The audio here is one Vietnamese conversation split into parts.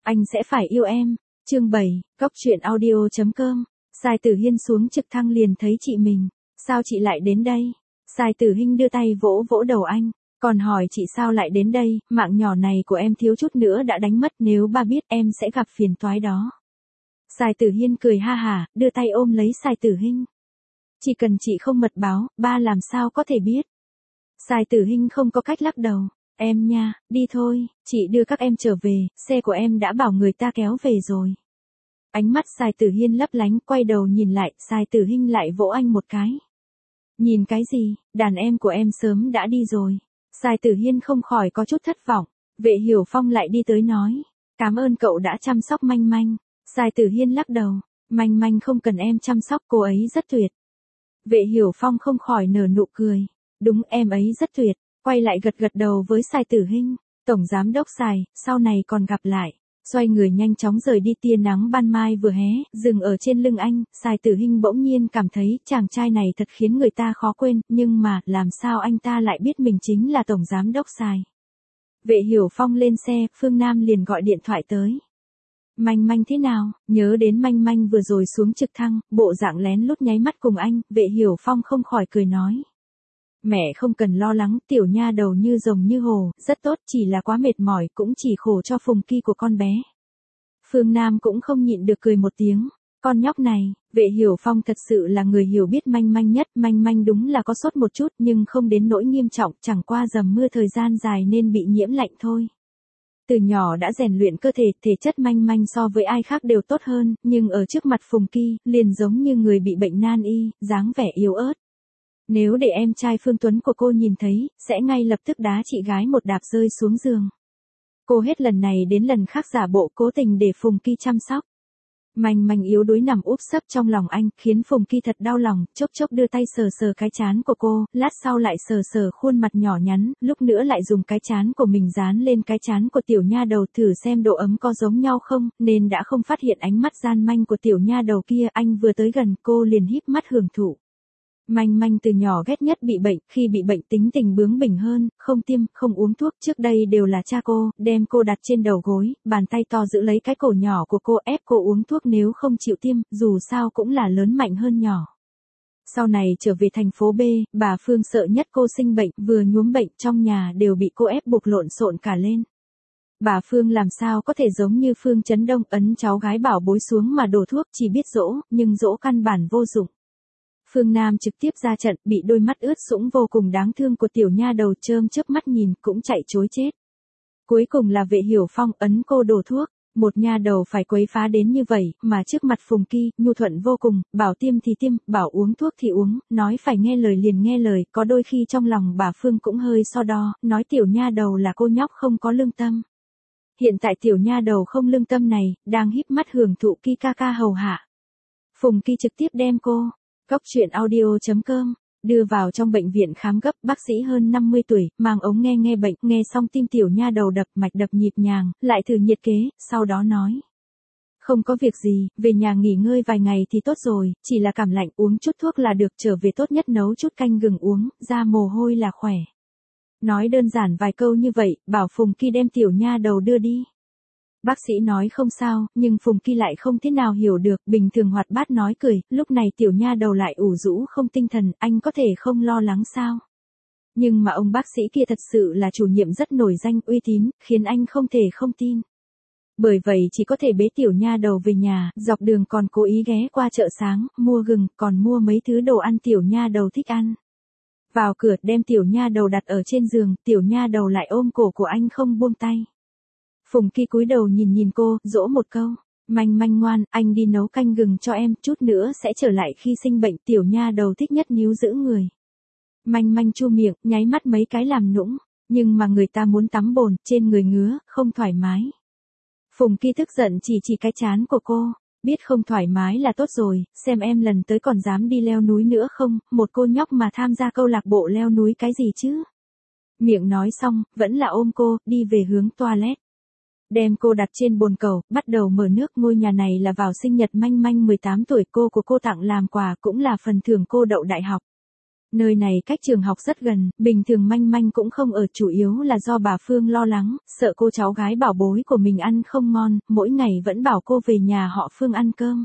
Anh sẽ phải yêu em. Chương 7, Cóc truyện audio.com. Sai Tử Hiên xuống trực thăng liền thấy chị mình. Sao chị lại đến đây? Sai Tử Hinh đưa tay vỗ vỗ đầu anh. Còn hỏi chị sao lại đến đây, mạng nhỏ này của em thiếu chút nữa đã đánh mất, nếu ba biết em sẽ gặp phiền toái đó. Sai Tử Hiên cười ha hả, đưa tay ôm lấy Sai Tử Hinh. Chỉ cần chị không mật báo, ba làm sao có thể biết. Sai Tử Hinh không có cách lắc đầu. Em nha, đi thôi, chị đưa các em trở về, xe của em đã bảo người ta kéo về rồi. Ánh mắt Sai Tử Hiên lấp lánh, quay đầu nhìn lại, Sai Tử Hinh lại vỗ anh một cái. Nhìn cái gì, đàn em của em sớm đã đi rồi. Sai Tử Hiên không khỏi có chút thất vọng. Vệ Hiểu Phong lại đi tới nói. Cảm ơn cậu đã chăm sóc Manh Manh. Sai Tử Hiên lắc đầu. Manh Manh không cần em chăm sóc, cô ấy rất tuyệt. Vệ Hiểu Phong không khỏi nở nụ cười. Đúng, em ấy rất tuyệt. Quay lại gật gật đầu với Sai Tử Hinh. Tổng giám đốc Sai, sau này còn gặp lại. Xoay người nhanh chóng rời đi, tia nắng ban mai vừa hé, dừng ở trên lưng anh, Sai Tử Hinh bỗng nhiên cảm thấy chàng trai này thật khiến người ta khó quên, nhưng mà, làm sao anh ta lại biết mình chính là tổng giám đốc Sai. Vệ Hiểu Phong lên xe, Phương Nam liền gọi điện thoại tới. Manh Manh thế nào? Nhớ đến Manh Manh vừa rồi xuống trực thăng, bộ dạng lén lút nháy mắt cùng anh, Vệ Hiểu Phong không khỏi cười nói. Mẹ không cần lo lắng, tiểu nha đầu như rồng như hồ, rất tốt, chỉ là quá mệt mỏi, cũng chỉ khổ cho Phùng Ki của con bé. Phương Nam cũng không nhịn được cười một tiếng. Con nhóc này, Vệ Hiểu Phong thật sự là người hiểu biết Manh Manh nhất, Manh Manh đúng là có sốt một chút nhưng không đến nỗi nghiêm trọng, chẳng qua dầm mưa thời gian dài nên bị nhiễm lạnh thôi. Từ nhỏ đã rèn luyện cơ thể, thể chất Manh Manh so với ai khác đều tốt hơn, nhưng ở trước mặt Phùng Ki, liền giống như người bị bệnh nan y, dáng vẻ yếu ớt. Nếu để em trai Phương Tuấn của cô nhìn thấy, sẽ ngay lập tức đá chị gái một đạp rơi xuống giường. Cô hết lần này đến lần khác giả bộ cố tình để Phùng Ki chăm sóc. Manh Manh yếu đuối nằm úp sấp trong lòng anh, khiến Phùng Ki thật đau lòng, chốc chốc đưa tay sờ sờ cái trán của cô, lát sau lại sờ sờ khuôn mặt nhỏ nhắn, lúc nữa lại dùng cái trán của mình dán lên cái trán của tiểu nha đầu thử xem độ ấm có giống nhau không, nên đã không phát hiện ánh mắt gian manh của tiểu nha đầu kia, anh vừa tới gần cô liền híp mắt hưởng thụ. Manh Manh từ nhỏ ghét nhất bị bệnh, khi bị bệnh tính tình bướng bỉnh hơn, không tiêm, không uống thuốc, trước đây đều là cha cô, đem cô đặt trên đầu gối, bàn tay to giữ lấy cái cổ nhỏ của cô ép cô uống thuốc nếu không chịu tiêm, dù sao cũng là lớn mạnh hơn nhỏ. Sau này trở về thành phố B, bà Phương sợ nhất cô sinh bệnh, vừa nhuốm bệnh trong nhà đều bị cô ép buộc lộn xộn cả lên. Bà Phương làm sao có thể giống như Phương Chấn Đông ấn cháu gái bảo bối xuống mà đổ thuốc, chỉ biết dỗ, nhưng dỗ căn bản vô dụng. Phương Nam trực tiếp ra trận, bị đôi mắt ướt sũng vô cùng đáng thương của tiểu nha đầu trơm chớp mắt nhìn, cũng chạy trối chết. Cuối cùng là Vệ Hiểu Phong ấn cô đổ thuốc, một nha đầu phải quấy phá đến như vậy, mà trước mặt Phùng Ki, nhu thuận vô cùng, bảo tiêm thì tiêm, bảo uống thuốc thì uống, nói phải nghe lời liền nghe lời, có đôi khi trong lòng bà Phương cũng hơi so đo, nói tiểu nha đầu là cô nhóc không có lương tâm. Hiện tại tiểu nha đầu không lương tâm này, đang híp mắt hưởng thụ Ki ca ca hầu hạ. Phùng Ki trực tiếp đem cô. Cóc truyện audio.com, đưa vào trong bệnh viện khám gấp, bác sĩ hơn 50 tuổi, mang ống nghe bệnh, nghe xong tim tiểu nha đầu đập, mạch đập nhịp nhàng, lại thử nhiệt kế, sau đó nói. Không có việc gì, về nhà nghỉ ngơi vài ngày thì tốt rồi, chỉ là cảm lạnh, uống chút thuốc là được, trở về tốt nhất nấu chút canh gừng uống, ra mồ hôi là khỏe. Nói đơn giản vài câu như vậy, bảo Phùng Ki đem tiểu nha đầu đưa đi. Bác sĩ nói không sao, nhưng Phùng Ki lại không thế nào hiểu được, bình thường hoạt bát nói cười, lúc này tiểu nha đầu lại ủ rũ không tinh thần, anh có thể không lo lắng sao? Nhưng mà ông bác sĩ kia thật sự là chủ nhiệm rất nổi danh, uy tín, khiến anh không thể không tin. Bởi vậy chỉ có thể bế tiểu nha đầu về nhà, dọc đường còn cố ý ghé qua chợ sáng, mua gừng, còn mua mấy thứ đồ ăn tiểu nha đầu thích ăn. Vào cửa đem tiểu nha đầu đặt ở trên giường, tiểu nha đầu lại ôm cổ của anh không buông tay. Phùng Ki cúi đầu nhìn nhìn cô, dỗ một câu. Manh Manh ngoan, anh đi nấu canh gừng cho em, chút nữa sẽ trở lại khi sinh bệnh, tiểu nha đầu thích nhất níu giữ người. Manh Manh chu miệng, nháy mắt mấy cái làm nũng, nhưng mà người ta muốn tắm bồn, trên người ngứa, không thoải mái. Phùng Ki tức giận chỉ cái trán của cô, biết không thoải mái là tốt rồi, xem em lần tới còn dám đi leo núi nữa không, một cô nhóc mà tham gia câu lạc bộ leo núi cái gì chứ. Miệng nói xong, vẫn là ôm cô, đi về hướng toilet. Đem cô đặt trên bồn cầu, bắt đầu mở nước, ngôi nhà này là vào sinh nhật Manh Manh 18 tuổi cô của cô tặng làm quà, cũng là phần thưởng cô đậu đại học. Nơi này cách trường học rất gần, bình thường Manh Manh cũng không ở, chủ yếu là do bà Phương lo lắng, sợ cô cháu gái bảo bối của mình ăn không ngon, mỗi ngày vẫn bảo cô về nhà họ Phương ăn cơm.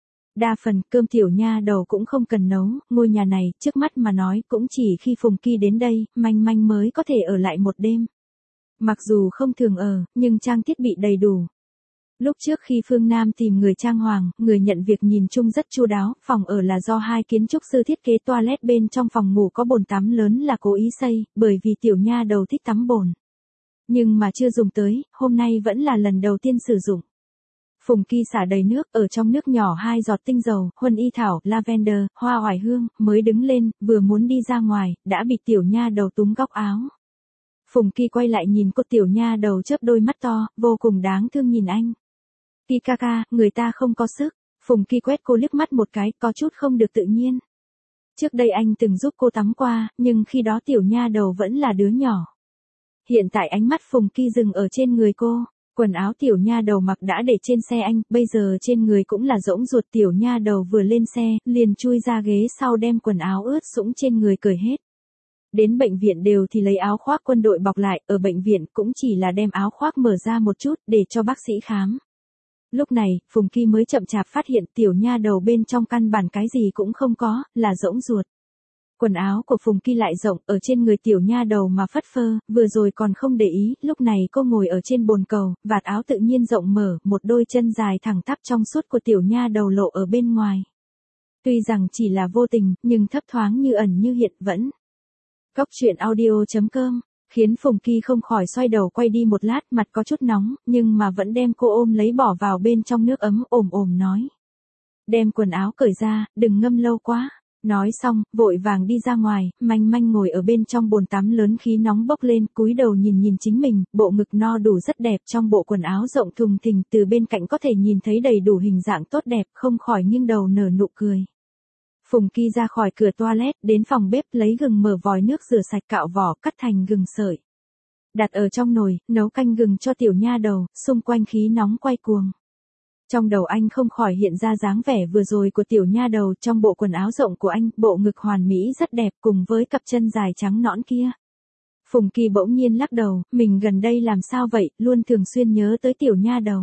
Đa phần cơm tiểu nha đầu cũng không cần nấu, ngôi nhà này, trước mắt mà nói cũng chỉ khi Phùng Kỳ đến đây, Manh Manh mới có thể ở lại một đêm. Mặc dù không thường ở, nhưng trang thiết bị đầy đủ. Lúc trước khi Phương Nam tìm người trang hoàng, người nhận việc nhìn chung rất chu đáo, phòng ở là do hai kiến trúc sư thiết kế, toilet bên trong phòng ngủ có bồn tắm lớn là cố ý xây, bởi vì tiểu nha đầu thích tắm bồn. Nhưng mà chưa dùng tới, hôm nay vẫn là lần đầu tiên sử dụng. Phùng Kỳ xả đầy nước, ở trong nước nhỏ 2 giọt tinh dầu, huân y thảo, lavender, hoa oải hương, mới đứng lên, vừa muốn đi ra ngoài, đã bị tiểu nha đầu túm góc áo. Phùng Kỳ quay lại nhìn cô, tiểu nha đầu chớp đôi mắt to, vô cùng đáng thương nhìn anh. Kỳ ca ca, người ta không có sức. Phùng Kỳ quét cô liếc mắt một cái, có chút không được tự nhiên. Trước đây anh từng giúp cô tắm qua, nhưng khi đó tiểu nha đầu vẫn là đứa nhỏ. Hiện tại ánh mắt Phùng Kỳ dừng ở trên người cô. Quần áo tiểu nha đầu mặc đã để trên xe anh, bây giờ trên người cũng là rỗng ruột. Tiểu nha đầu vừa lên xe, liền chui ra ghế sau đem quần áo ướt sũng trên người cởi hết. Đến bệnh viện đều thì lấy áo khoác quân đội bọc lại, ở bệnh viện cũng chỉ là đem áo khoác mở ra một chút để cho bác sĩ khám. Lúc này, Phùng Kỳ mới chậm chạp phát hiện tiểu nha đầu bên trong căn bản cái gì cũng không có, là rỗng ruột. Quần áo của Phùng Kỳ lại rộng, ở trên người tiểu nha đầu mà phất phơ, vừa rồi còn không để ý, lúc này cô ngồi ở trên bồn cầu, vạt áo tự nhiên rộng mở, một đôi chân dài thẳng tắp trong suốt của tiểu nha đầu lộ ở bên ngoài. Tuy rằng chỉ là vô tình, nhưng thấp thoáng như ẩn như hiện vẫn. Góc truyện audio.com khiến Phùng Kỳ không khỏi xoay đầu quay đi một lát, mặt có chút nóng, nhưng mà vẫn đem cô ôm lấy bỏ vào bên trong nước ấm, ồm ồm nói. Đem quần áo cởi ra, đừng ngâm lâu quá. Nói xong, vội vàng đi ra ngoài, Manh Manh ngồi ở bên trong bồn tắm lớn, khí nóng bốc lên, cúi đầu nhìn nhìn chính mình, bộ ngực no đủ rất đẹp, trong bộ quần áo rộng thùng thình, từ bên cạnh có thể nhìn thấy đầy đủ hình dạng tốt đẹp, không khỏi nghiêng đầu nở nụ cười. Phùng Kỳ ra khỏi cửa toilet, đến phòng bếp lấy gừng, mở vòi nước rửa sạch, cạo vỏ, cắt thành gừng sợi. Đặt ở trong nồi, nấu canh gừng cho tiểu nha đầu, xung quanh khí nóng quay cuồng. Trong đầu anh không khỏi hiện ra dáng vẻ vừa rồi của tiểu nha đầu, trong bộ quần áo rộng của anh, bộ ngực hoàn mỹ rất đẹp cùng với cặp chân dài trắng nõn kia. Phùng Kỳ bỗng nhiên lắc đầu, mình gần đây làm sao vậy, luôn thường xuyên nhớ tới tiểu nha đầu.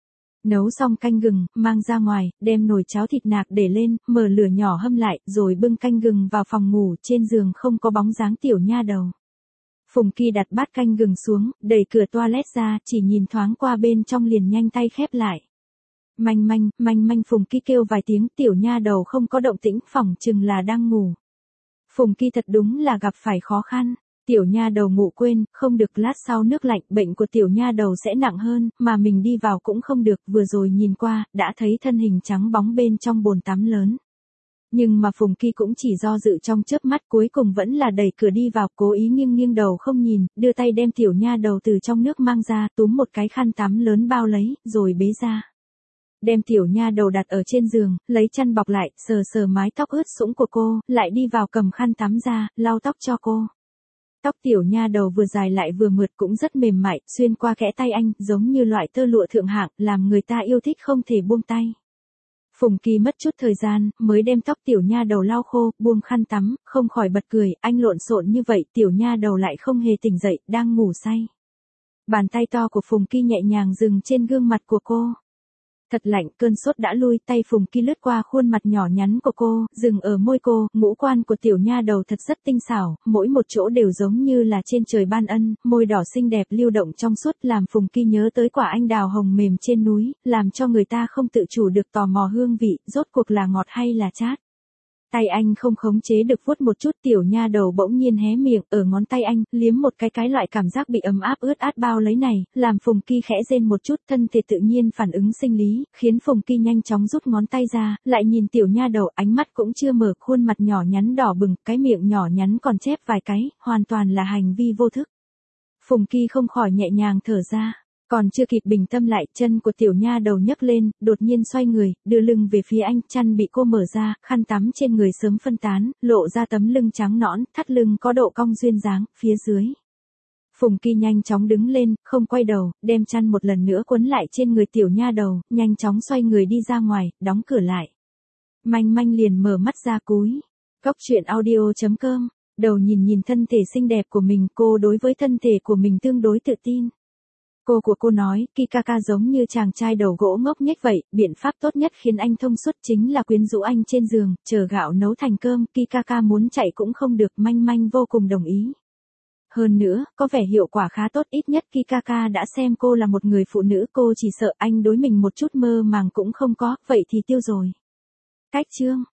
Nấu xong canh gừng, mang ra ngoài, đem nồi cháo thịt nạc để lên, mở lửa nhỏ hâm lại, rồi bưng canh gừng vào phòng ngủ, trên giường không có bóng dáng tiểu nha đầu. Phùng Kỳ đặt bát canh gừng xuống, đẩy cửa toilet ra, chỉ nhìn thoáng qua bên trong liền nhanh tay khép lại. Manh Manh, Phùng Kỳ kêu vài tiếng, tiểu nha đầu không có động tĩnh, phỏng chừng là đang ngủ. Phùng Kỳ thật đúng là gặp phải khó khăn. Tiểu nha đầu ngủ quên, không được, lát sau nước lạnh, bệnh của tiểu nha đầu sẽ nặng hơn, mà mình đi vào cũng không được, vừa rồi nhìn qua, đã thấy thân hình trắng bóng bên trong bồn tắm lớn. Nhưng mà Phùng Kỳ cũng chỉ do dự trong chớp mắt, cuối cùng vẫn là đẩy cửa đi vào, cố ý nghiêng đầu không nhìn, đưa tay đem tiểu nha đầu từ trong nước mang ra, túm một cái khăn tắm lớn bao lấy, rồi bế ra. Đem tiểu nha đầu đặt ở trên giường, lấy chăn bọc lại, sờ mái tóc ướt sũng của cô, lại đi vào cầm khăn tắm ra, lau tóc cho cô. Tóc tiểu nha đầu vừa dài lại vừa mượt, cũng rất mềm mại, xuyên qua kẽ tay anh, giống như loại tơ lụa thượng hạng, làm người ta yêu thích không thể buông tay. Phùng Kỳ mất chút thời gian, mới đem tóc tiểu nha đầu lau khô, buông khăn tắm, không khỏi bật cười, anh lộn xộn như vậy, tiểu nha đầu lại không hề tỉnh dậy, đang ngủ say. Bàn tay to của Phùng Kỳ nhẹ nhàng dừng trên gương mặt của cô. Thật lạnh, cơn sốt đã lui, tay Phùng Kỳ lướt qua khuôn mặt nhỏ nhắn của cô, dừng ở môi cô, ngũ quan của tiểu nha đầu thật rất tinh xảo, mỗi một chỗ đều giống như là trên trời ban ân, môi đỏ xinh đẹp lưu động trong suốt, làm Phùng Kỳ nhớ tới quả anh đào hồng mềm trên núi, làm cho người ta không tự chủ được tò mò hương vị, rốt cuộc là ngọt hay là chát. Tay anh không khống chế được vuốt một chút, tiểu nha đầu bỗng nhiên hé miệng, ở ngón tay anh, liếm một cái loại cảm giác bị ấm áp ướt át bao lấy này, làm Phùng Kỳ khẽ rên một chút, thân thể tự nhiên phản ứng sinh lý, khiến Phùng Kỳ nhanh chóng rút ngón tay ra, lại nhìn tiểu nha đầu, ánh mắt cũng chưa mở, khuôn mặt nhỏ nhắn đỏ bừng, cái miệng nhỏ nhắn còn chép vài cái, hoàn toàn là hành vi vô thức. Phùng Kỳ không khỏi nhẹ nhàng thở ra. Còn chưa kịp bình tâm lại, chân của tiểu nha đầu nhấc lên, đột nhiên xoay người, đưa lưng về phía anh, chăn bị cô mở ra, khăn tắm trên người sớm phân tán, lộ ra tấm lưng trắng nõn, thắt lưng có độ cong duyên dáng, phía dưới. Phùng Kỳ nhanh chóng đứng lên, không quay đầu, đem chăn một lần nữa quấn lại trên người tiểu nha đầu, nhanh chóng xoay người đi ra ngoài, đóng cửa lại. Manh Manh liền mở mắt ra cúi Cóc truyện audio.com. Đầu nhìn thân thể xinh đẹp của mình, cô đối với thân thể của mình tương đối tự tin. Cô của cô nói, Kikaka giống như chàng trai đầu gỗ ngốc nghếch vậy, biện pháp tốt nhất khiến anh thông suốt chính là quyến rũ anh trên giường, chờ gạo nấu thành cơm, Kikaka muốn chạy cũng không được, manh manh vô cùng đồng ý. Hơn nữa, có vẻ hiệu quả khá tốt, ít nhất Kikaka đã xem cô là một người phụ nữ, cô chỉ sợ anh đối mình một chút mơ màng cũng không có, vậy thì tiêu rồi. Cách chương